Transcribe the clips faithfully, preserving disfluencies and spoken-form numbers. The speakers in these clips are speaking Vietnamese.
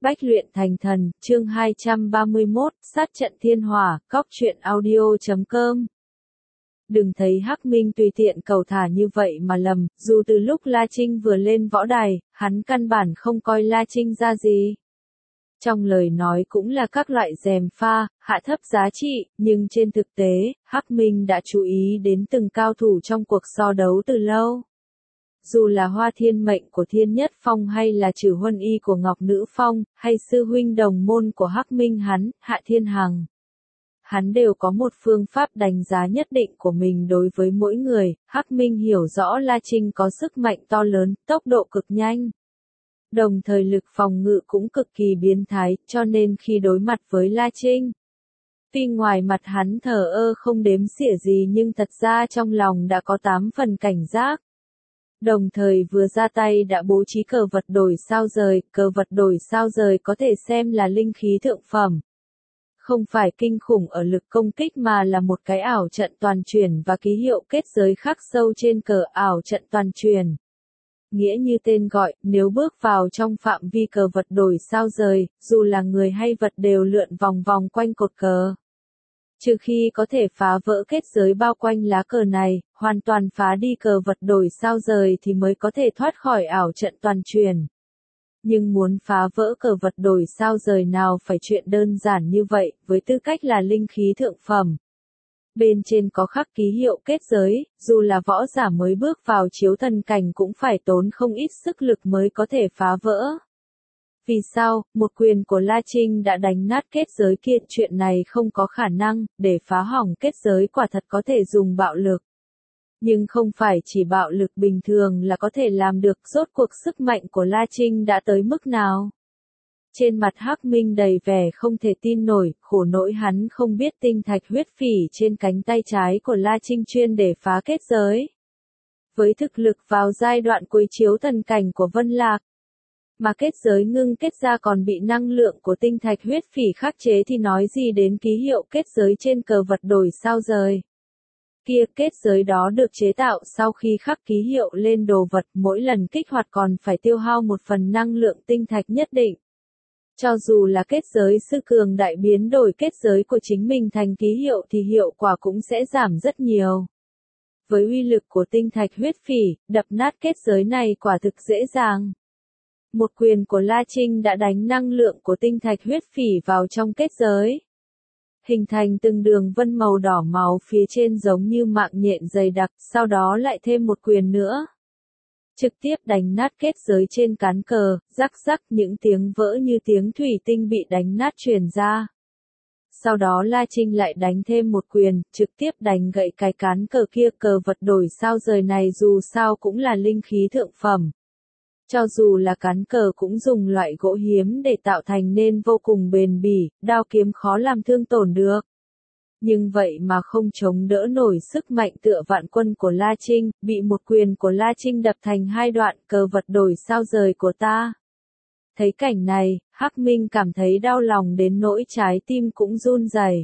Bách luyện thành thần, chương hai trăm ba mươi mốt, sát trận thiên hỏa, cóc truyện audio chấm com. Đừng thấy Hắc Minh tùy tiện cầu thả như vậy mà lầm, dù từ lúc La Trinh vừa lên võ đài, hắn căn bản không coi La Trinh ra gì. Trong lời nói cũng là các loại gièm pha, hạ thấp giá trị, nhưng trên thực tế, Hắc Minh đã chú ý đến từng cao thủ trong cuộc so đấu từ lâu. Dù là Hoa Thiên Mệnh của Thiên Nhất Phong hay là Trử Huân Y của Ngọc Nữ Phong, hay sư huynh đồng môn của Hắc Minh hắn, Hạ Thiên Hằng. Hắn đều có một phương pháp đánh giá nhất định của mình đối với mỗi người. Hắc Minh hiểu rõ La Trinh có sức mạnh to lớn, tốc độ cực nhanh. Đồng thời lực phòng ngự cũng cực kỳ biến thái, cho nên khi đối mặt với La Trinh, tuy ngoài mặt hắn thờ ơ không đếm xỉa gì nhưng thật ra trong lòng đã có tám phần cảnh giác. Đồng thời vừa ra tay đã bố trí cờ vật đổi sao rời, cờ vật đổi sao rời có thể xem là linh khí thượng phẩm. Không phải kinh khủng ở lực công kích mà là một cái ảo trận toàn truyền và ký hiệu kết giới khắc sâu trên cờ ảo trận toàn truyền. Nghĩa như tên gọi, nếu bước vào trong phạm vi cờ vật đổi sao rời, dù là người hay vật đều lượn vòng vòng quanh cột cờ. Trừ khi có thể phá vỡ kết giới bao quanh lá cờ này, hoàn toàn phá đi cờ vật đổi sao rời thì mới có thể thoát khỏi ảo trận toàn truyền. Nhưng muốn phá vỡ cờ vật đổi sao rời nào phải chuyện đơn giản như vậy, với tư cách là linh khí thượng phẩm. Bên trên có khắc ký hiệu kết giới, dù là võ giả mới bước vào chiếu thần cảnh cũng phải tốn không ít sức lực mới có thể phá vỡ. Vì sao, một quyền của La Trinh đã đánh nát kết giới kia, chuyện này không có khả năng, để phá hỏng kết giới quả thật có thể dùng bạo lực. Nhưng không phải chỉ bạo lực bình thường là có thể làm được, rốt cuộc sức mạnh của La Trinh đã tới mức nào. Trên mặt Hắc Minh đầy vẻ không thể tin nổi, khổ nỗi hắn không biết tinh thạch huyết phỉ trên cánh tay trái của La Trinh chuyên để phá kết giới. Với thực lực vào giai đoạn cuối chiếu thần cảnh của Vân Lạc, mà kết giới ngưng kết ra còn bị năng lượng của tinh thạch huyết phỉ khắc chế thì nói gì đến ký hiệu kết giới trên cờ vật đổi sao rời. Kia kết giới đó được chế tạo sau khi khắc ký hiệu lên đồ vật, mỗi lần kích hoạt còn phải tiêu hao một phần năng lượng tinh thạch nhất định. Cho dù là kết giới sư cường đại biến đổi kết giới của chính mình thành ký hiệu thì hiệu quả cũng sẽ giảm rất nhiều. Với uy lực của tinh thạch huyết phỉ, đập nát kết giới này quả thực dễ dàng. Một quyền của La Trinh đã đánh năng lượng của tinh thạch huyết phỉ vào trong kết giới. Hình thành từng đường vân màu đỏ máu phía trên giống như mạng nhện dày đặc, sau đó lại thêm một quyền nữa. Trực tiếp đánh nát kết giới trên cán cờ, rắc rắc những tiếng vỡ như tiếng thủy tinh bị đánh nát truyền ra. Sau đó La Trinh lại đánh thêm một quyền, trực tiếp đánh gãy cái cán cờ kia, cờ vật đổi sao rời này dù sao cũng là linh khí thượng phẩm. Cho dù là cán cờ cũng dùng loại gỗ hiếm để tạo thành nên vô cùng bền bỉ, đao kiếm khó làm thương tổn được. Nhưng vậy mà không chống đỡ nổi sức mạnh tựa vạn quân của La Trinh, bị một quyền của La Trinh đập thành hai đoạn, cờ vật đổi sao rời của ta. Thấy cảnh này, Hắc Minh cảm thấy đau lòng đến nỗi trái tim cũng run rẩy.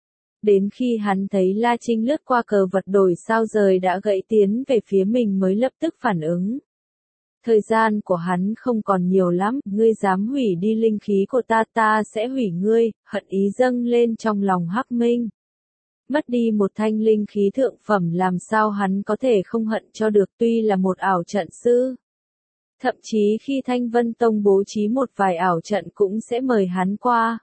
Đến khi hắn thấy La Trinh lướt qua cờ vật đổi sao rời đã gãy tiến về phía mình mới lập tức phản ứng. Thời gian của hắn không còn nhiều lắm, ngươi dám hủy đi linh khí của ta, ta sẽ hủy ngươi, hận ý dâng lên trong lòng Hắc Minh. Mất đi một thanh linh khí thượng phẩm làm sao hắn có thể không hận cho được, tuy là một ảo trận sư. Thậm chí khi Thanh Vân Tông bố trí một vài ảo trận cũng sẽ mời hắn qua.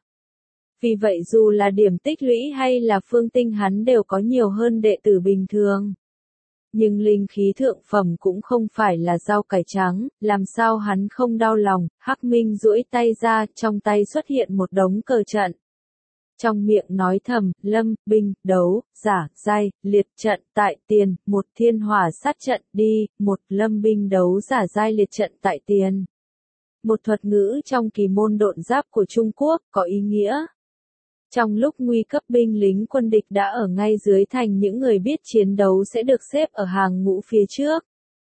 Vì vậy dù là điểm tích lũy hay là phương tinh hắn đều có nhiều hơn đệ tử bình thường. Nhưng linh khí thượng phẩm cũng không phải là rau cải trắng, làm sao hắn không đau lòng. Hắc Minh duỗi tay ra, trong tay xuất hiện một đống cờ trận. Trong miệng nói thầm, lâm, binh, đấu, giả, giai, liệt trận, tại tiền, một thiên hỏa sát trận đi, một lâm binh đấu giả giai liệt trận tại tiền. Một thuật ngữ trong kỳ môn độn giáp của Trung Quốc, có ý nghĩa. Trong lúc nguy cấp binh lính quân địch đã ở ngay dưới thành, những người biết chiến đấu sẽ được xếp ở hàng ngũ phía trước.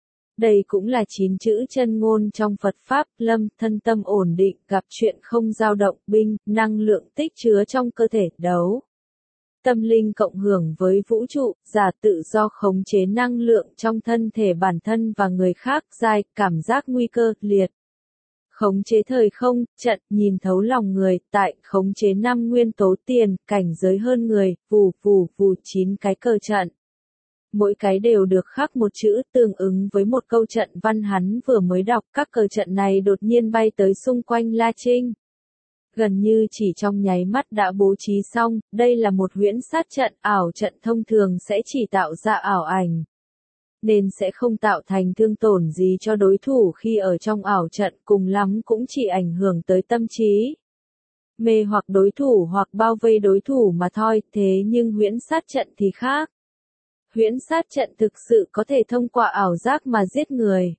Đây cũng là chín chữ chân ngôn trong Phật Pháp, lâm, thân tâm ổn định, gặp chuyện không dao động, binh, năng lượng tích chứa trong cơ thể, đấu. Tâm linh cộng hưởng với vũ trụ, giả tự do khống chế năng lượng trong thân thể bản thân và người khác, giai, cảm giác nguy cơ, liệt. Khống chế thời không, trận, nhìn thấu lòng người, tại, khống chế năm nguyên tố tiền, cảnh giới hơn người, vù vù vù chín cái cờ trận. Mỗi cái đều được khắc một chữ tương ứng với một câu trận văn hắn vừa mới đọc, các cờ trận này đột nhiên bay tới xung quanh La Trinh. Gần như chỉ trong nháy mắt đã bố trí xong, đây là một huyễn sát trận, ảo trận thông thường sẽ chỉ tạo ra ảo ảnh. Nên sẽ không tạo thành thương tổn gì cho đối thủ khi ở trong ảo trận, cùng lắm cũng chỉ ảnh hưởng tới tâm trí. Mê hoặc đối thủ hoặc bao vây đối thủ mà thôi, thế nhưng huyễn sát trận thì khác. Huyễn sát trận thực sự có thể thông qua ảo giác mà giết người.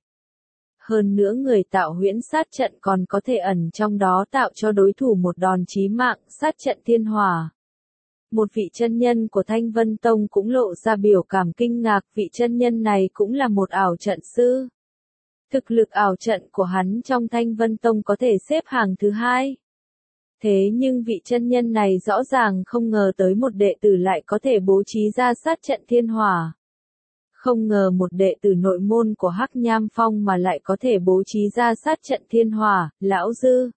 Hơn nữa người tạo huyễn sát trận còn có thể ẩn trong đó tạo cho đối thủ một đòn chí mạng, sát trận thiên hỏa. Một vị chân nhân của Thanh Vân Tông cũng lộ ra biểu cảm kinh ngạc, vị chân nhân này cũng là một ảo trận sư. Thực lực ảo trận của hắn trong Thanh Vân Tông có thể xếp hàng thứ hai. Thế nhưng vị chân nhân này rõ ràng không ngờ tới một đệ tử lại có thể bố trí ra sát trận thiên hỏa. Không ngờ một đệ tử nội môn của Hắc Nham Phong mà lại có thể bố trí ra sát trận thiên hỏa, lão dư.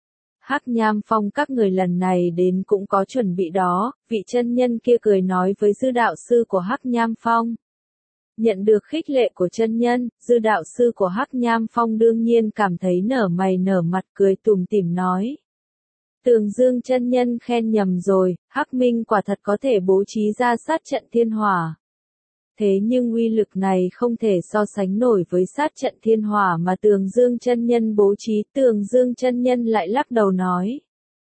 Hắc Nham Phong các người lần này đến cũng có chuẩn bị đó, vị chân nhân kia cười nói với dư đạo sư của Hắc Nham Phong. Nhận được khích lệ của chân nhân, dư đạo sư của Hắc Nham Phong đương nhiên cảm thấy nở mày nở mặt cười tủm tỉm nói. Tường Dương chân nhân khen nhầm rồi, Hắc Minh quả thật có thể bố trí ra sát trận thiên hỏa. Thế nhưng uy lực này không thể so sánh nổi với sát trận thiên hỏa mà Tường Dương chân nhân bố trí. Tường Dương chân nhân lại lắc đầu nói.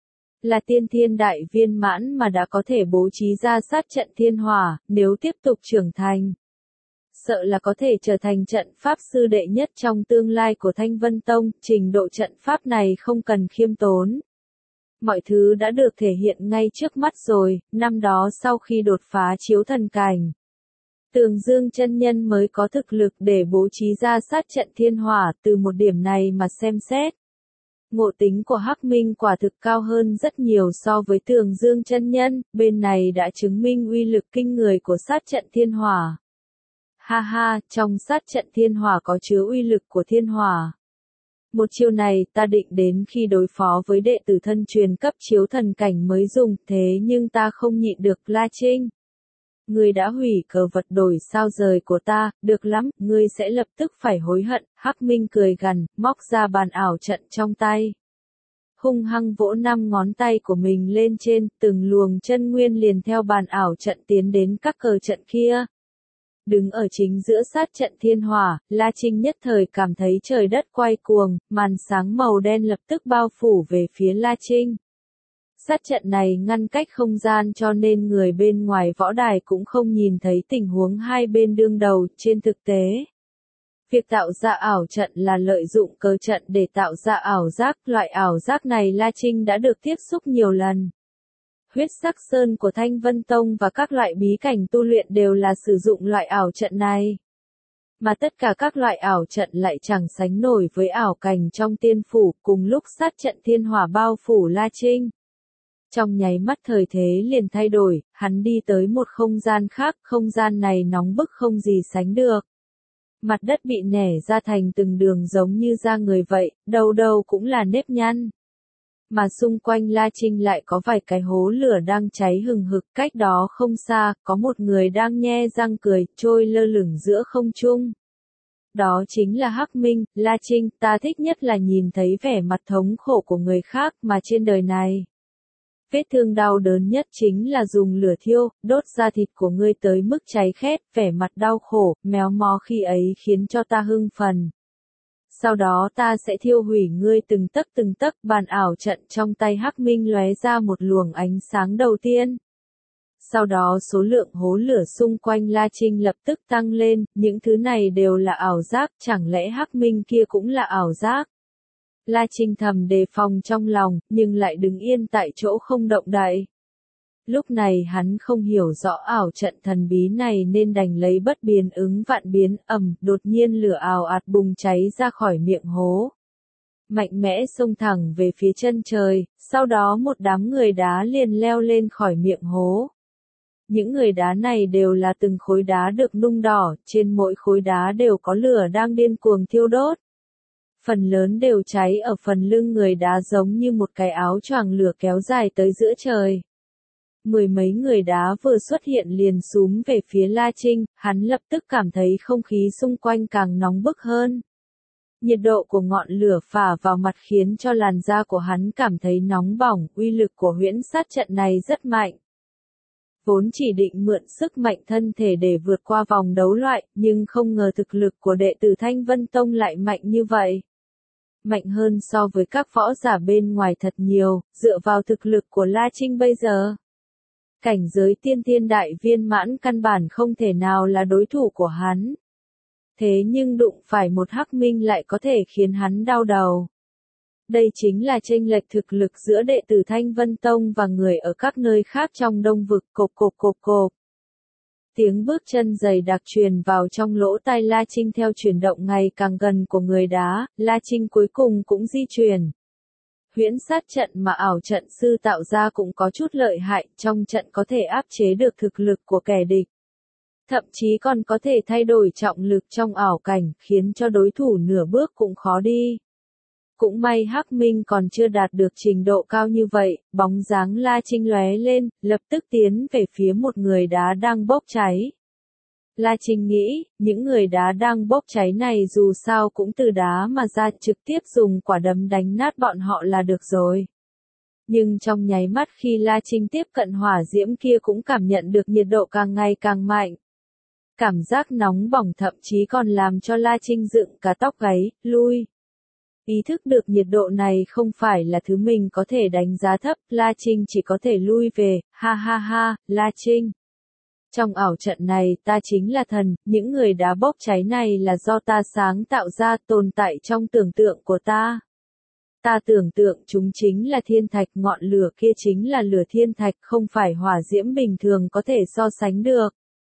Là tiên thiên đại viên mãn mà đã có thể bố trí ra sát trận thiên hỏa, nếu tiếp tục trưởng thành. Sợ là có thể trở thành trận pháp sư đệ nhất trong tương lai của Thanh Vân Tông, trình độ trận pháp này không cần khiêm tốn. Mọi thứ đã được thể hiện ngay trước mắt rồi, năm đó sau khi đột phá chiếu thần cảnh. Tường Dương chân nhân mới có thực lực để bố trí ra sát trận thiên hỏa, từ một điểm này mà xem xét. Ngộ tính của Hắc Minh quả thực cao hơn rất nhiều so với Tường Dương chân nhân, bên này đã chứng minh uy lực kinh người của sát trận thiên hỏa. Ha ha, trong sát trận thiên hỏa có chứa uy lực của thiên hỏa. Một chiêu này ta định đến khi đối phó với đệ tử thân truyền cấp chiếu thần cảnh mới dùng, thế nhưng ta không nhịn được. La Trinh. Ngươi đã hủy cờ vật đổi sao rời của ta, được lắm, ngươi sẽ lập tức phải hối hận. Hắc Minh cười gằn, móc ra bàn ảo trận trong tay. Hung hăng vỗ năm ngón tay của mình lên trên, từng luồng chân nguyên liền theo bàn ảo trận tiến đến các cờ trận kia. Đứng ở chính giữa sát trận thiên hỏa, La Trinh nhất thời cảm thấy trời đất quay cuồng, màn sáng màu đen lập tức bao phủ về phía La Trinh. Sát trận này ngăn cách không gian cho nên người bên ngoài võ đài cũng không nhìn thấy tình huống hai bên đương đầu. Trên thực tế, việc tạo ra ảo trận là lợi dụng cờ trận để tạo ra ảo giác, loại ảo giác này La Trinh đã được tiếp xúc nhiều lần. Huyết sắc sơn của Thanh Vân Tông và các loại bí cảnh tu luyện đều là sử dụng loại ảo trận này. Mà tất cả các loại ảo trận lại chẳng sánh nổi với ảo cảnh trong tiên phủ, cùng lúc sát trận thiên hỏa bao phủ La Trinh. Trong nháy mắt thời thế liền thay đổi, hắn đi tới một không gian khác, không gian này nóng bức không gì sánh được. Mặt đất bị nẻ ra thành từng đường giống như da người vậy, đâu đâu cũng là nếp nhăn. Mà xung quanh La Trinh lại có vài cái hố lửa đang cháy hừng hực, cách đó không xa, có một người đang nhe răng cười, trôi lơ lửng giữa không trung. Đó chính là Hắc Minh. La Trinh, ta thích nhất là nhìn thấy vẻ mặt thống khổ của người khác mà trên đời này. Vết thương đau đớn nhất chính là dùng lửa thiêu, đốt da thịt của ngươi tới mức cháy khét, vẻ mặt đau khổ, méo mó khi ấy khiến cho ta hưng phấn. Sau đó ta sẽ thiêu hủy ngươi từng tấc từng tấc. Bàn ảo trận trong tay Hắc Minh lóe ra một luồng ánh sáng đầu tiên. Sau đó số lượng hố lửa xung quanh La Trinh lập tức tăng lên, những thứ này đều là ảo giác, chẳng lẽ Hắc Minh kia cũng là ảo giác? La Trinh thầm đề phòng trong lòng, nhưng lại đứng yên tại chỗ không động đậy. Lúc này hắn không hiểu rõ ảo trận thần bí này nên đành lấy bất biến ứng vạn biến. Ầm, đột nhiên lửa ào ạt bùng cháy ra khỏi miệng hố. Mạnh mẽ xông thẳng về phía chân trời, sau đó một đám người đá liền leo lên khỏi miệng hố. Những người đá này đều là từng khối đá được nung đỏ, trên mỗi khối đá đều có lửa đang điên cuồng thiêu đốt. Phần lớn đều cháy ở phần lưng người đá giống như một cái áo choàng lửa kéo dài tới giữa trời. Mười mấy người đá vừa xuất hiện liền xúm về phía La Trinh, hắn lập tức cảm thấy không khí xung quanh càng nóng bức hơn. Nhiệt độ của ngọn lửa phả vào mặt khiến cho làn da của hắn cảm thấy nóng bỏng, uy lực của huyễn sát trận này rất mạnh. Vốn chỉ định mượn sức mạnh thân thể để vượt qua vòng đấu loại, nhưng không ngờ thực lực của đệ tử Thanh Vân Tông lại mạnh như vậy. Mạnh hơn so với các võ giả bên ngoài thật nhiều, dựa vào thực lực của La Trinh bây giờ. Cảnh giới tiên thiên đại viên mãn căn bản không thể nào là đối thủ của hắn. Thế nhưng đụng phải một Hắc Minh lại có thể khiến hắn đau đầu. Đây chính là chênh lệch thực lực giữa đệ tử Thanh Vân Tông và người ở các nơi khác trong Đông vực. Cộp cộp cộp cộp. Tiếng bước chân dày đặc truyền vào trong lỗ tai La Trinh theo chuyển động ngày càng gần của người đá, La Trinh cuối cùng cũng di chuyển. Huyễn sát trận mà ảo trận sư tạo ra cũng có chút lợi hại, trong trận có thể áp chế được thực lực của kẻ địch. Thậm chí còn có thể thay đổi trọng lực trong ảo cảnh, khiến cho đối thủ nửa bước cũng khó đi. Cũng may Hắc Minh còn chưa đạt được trình độ cao như vậy, bóng dáng La Trinh lóe lên, lập tức tiến về phía một người đá đang bốc cháy. La Trinh nghĩ, những người đá đang bốc cháy này dù sao cũng từ đá mà ra, trực tiếp dùng quả đấm đánh nát bọn họ là được rồi. Nhưng trong nháy mắt khi La Trinh tiếp cận hỏa diễm kia cũng cảm nhận được nhiệt độ càng ngày càng mạnh. Cảm giác nóng bỏng thậm chí còn làm cho La Trinh dựng cả tóc gáy, lui. Ý thức được nhiệt độ này không phải là thứ mình có thể đánh giá thấp, La Trinh chỉ có thể lui về, ha ha ha, La Trinh. Trong ảo trận này ta chính là thần, những người đá bốc cháy này là do ta sáng tạo ra, tồn tại trong tưởng tượng của ta. Ta tưởng tượng chúng chính là thiên thạch, ngọn lửa kia chính là lửa thiên thạch, không phải hỏa diễm bình thường có thể so sánh được.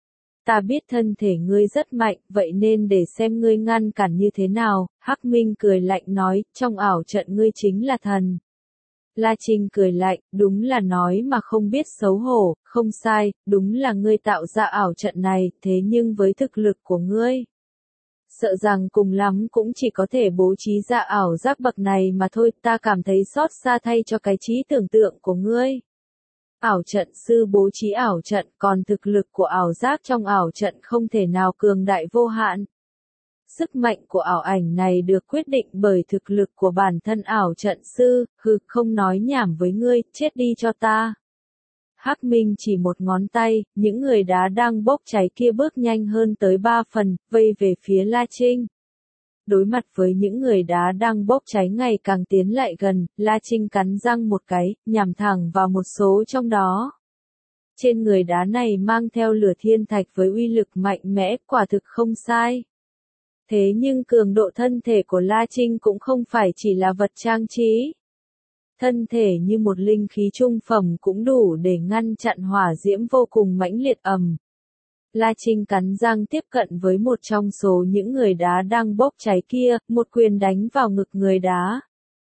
Ta biết thân thể ngươi rất mạnh, vậy nên để xem ngươi ngăn cản như thế nào. Hắc Minh cười lạnh nói, trong ảo trận ngươi chính là thần. La Trinh cười lạnh, đúng là nói mà không biết xấu hổ, không sai, đúng là ngươi tạo ra ảo trận này, thế nhưng với thực lực của ngươi, sợ rằng cùng lắm cũng chỉ có thể bố trí ra ảo giác bậc này mà thôi, ta cảm thấy xót xa thay cho cái trí tưởng tượng của ngươi. Ảo trận sư bố trí ảo trận, còn thực lực của ảo giác trong ảo trận không thể nào cường đại vô hạn. Sức mạnh của ảo ảnh này được quyết định bởi thực lực của bản thân ảo trận sư, hừ, không nói nhảm với ngươi, chết đi cho ta. Hắc Minh chỉ một ngón tay, những người đá đang bốc cháy kia bước nhanh hơn tới ba phần, vây về phía La Trinh. Đối mặt với những người đá đang bốc cháy ngày càng tiến lại gần, La Trinh cắn răng một cái, nhằm thẳng vào một số trong đó. Trên người đá này mang theo lửa thiên thạch với uy lực mạnh mẽ, quả thực không sai. Thế nhưng cường độ thân thể của La Trinh cũng không phải chỉ là vật trang trí. Thân thể như một linh khí trung phẩm cũng đủ để ngăn chặn hỏa diễm vô cùng mãnh liệt ầm. La Trinh cắn răng tiếp cận với một trong số những người đá đang bốc cháy kia, một quyền đánh vào ngực người đá.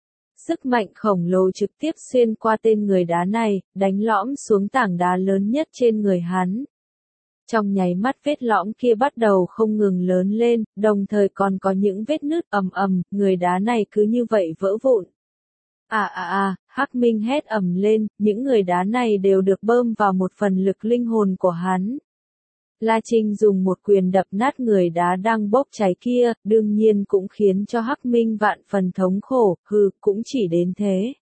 Sức mạnh khổng lồ trực tiếp xuyên qua tên người đá này, đánh lõm xuống tảng đá lớn nhất trên người hắn. Trong nháy mắt vết lõm kia bắt đầu không ngừng lớn lên, đồng thời còn có những vết nứt ầm ầm, người đá này cứ như vậy vỡ vụn. À à à, Hắc Minh hét ầm lên, những người đá này đều được bơm vào một phần lực linh hồn của hắn. La Trinh dùng một quyền đập nát người đá đang bốc cháy kia, đương nhiên cũng khiến cho Hắc Minh vạn phần thống khổ, hừ, cũng chỉ đến thế.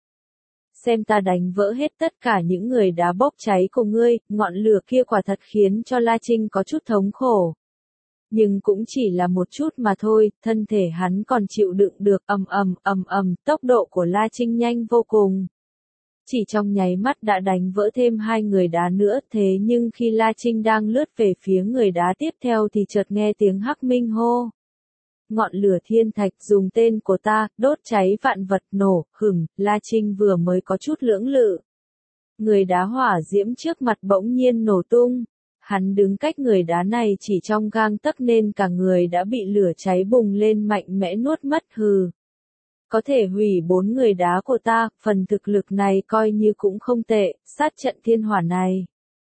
Xem ta đánh vỡ hết tất cả những người đá bốc cháy của ngươi, ngọn lửa kia quả thật khiến cho La Trinh có chút thống khổ. Nhưng cũng chỉ là một chút mà thôi, thân thể hắn còn chịu đựng được, ầm ầm ầm ầm, tốc độ của La Trinh nhanh vô cùng. Chỉ trong nháy mắt đã đánh vỡ thêm hai người đá nữa, thế nhưng khi La Trinh đang lướt về phía người đá tiếp theo thì chợt nghe tiếng Hắc Minh hô. Ngọn lửa thiên thạch dùng tên của ta, đốt cháy vạn vật nổ, hửng, La Trinh vừa mới có chút lưỡng lự. Người đá hỏa diễm trước mặt bỗng nhiên nổ tung. Hắn đứng cách người đá này chỉ trong gang tấc nên cả người đã bị lửa cháy bùng lên mạnh mẽ nuốt mất, hừ. Có thể hủy bốn người đá của ta, phần thực lực này coi như cũng không tệ, sát trận thiên hỏa này.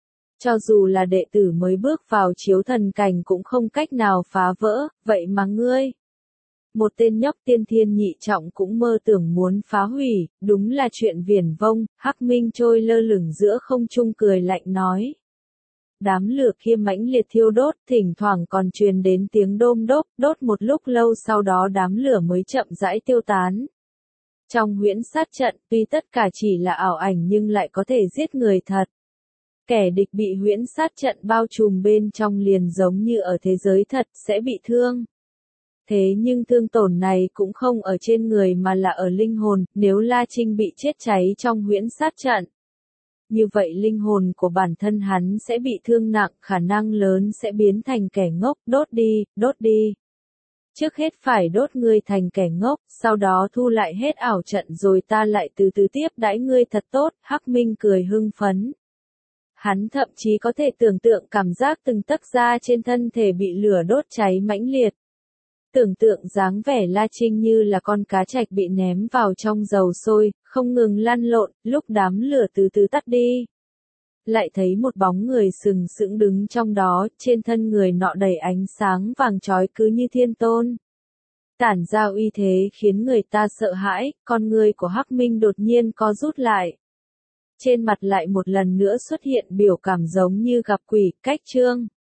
Cho dù là đệ tử mới bước vào chiếu thần cảnh cũng không cách nào phá vỡ, vậy mà ngươi. Một tên nhóc tiên thiên nhị trọng cũng mơ tưởng muốn phá hủy, đúng là chuyện viển vông. Hắc Minh trôi lơ lửng giữa không trung cười lạnh nói. Đám lửa kia mãnh liệt thiêu đốt, thỉnh thoảng còn truyền đến tiếng đôm đốp, đốt một lúc lâu sau đó đám lửa mới chậm rãi tiêu tán. Trong huyễn sát trận, tuy tất cả chỉ là ảo ảnh nhưng lại có thể giết người thật. Kẻ địch bị huyễn sát trận bao trùm bên trong liền giống như ở thế giới thật, sẽ bị thương. Thế nhưng thương tổn này cũng không ở trên người mà là ở linh hồn, nếu La Trinh bị chết cháy trong huyễn sát trận. Như vậy linh hồn của bản thân hắn sẽ bị thương nặng, khả năng lớn sẽ biến thành kẻ ngốc, đốt đi, đốt đi. Trước hết phải đốt ngươi thành kẻ ngốc, sau đó thu lại hết ảo trận rồi ta lại từ từ tiếp đãi ngươi thật tốt, Hắc Minh cười hưng phấn. Hắn thậm chí có thể tưởng tượng cảm giác từng tấc da trên thân thể bị lửa đốt cháy mãnh liệt. Tưởng tượng dáng vẻ La Trinh như là con cá trạch bị ném vào trong dầu sôi, không ngừng lăn lộn, lúc đám lửa từ từ tắt đi. Lại thấy một bóng người sừng sững đứng trong đó, trên thân người nọ đầy ánh sáng vàng chói cứ như thiên tôn. Tản ra uy thế khiến người ta sợ hãi, con người của Hắc Minh đột nhiên co rút lại. Trên mặt lại một lần nữa xuất hiện biểu cảm giống như gặp quỷ, cách trương.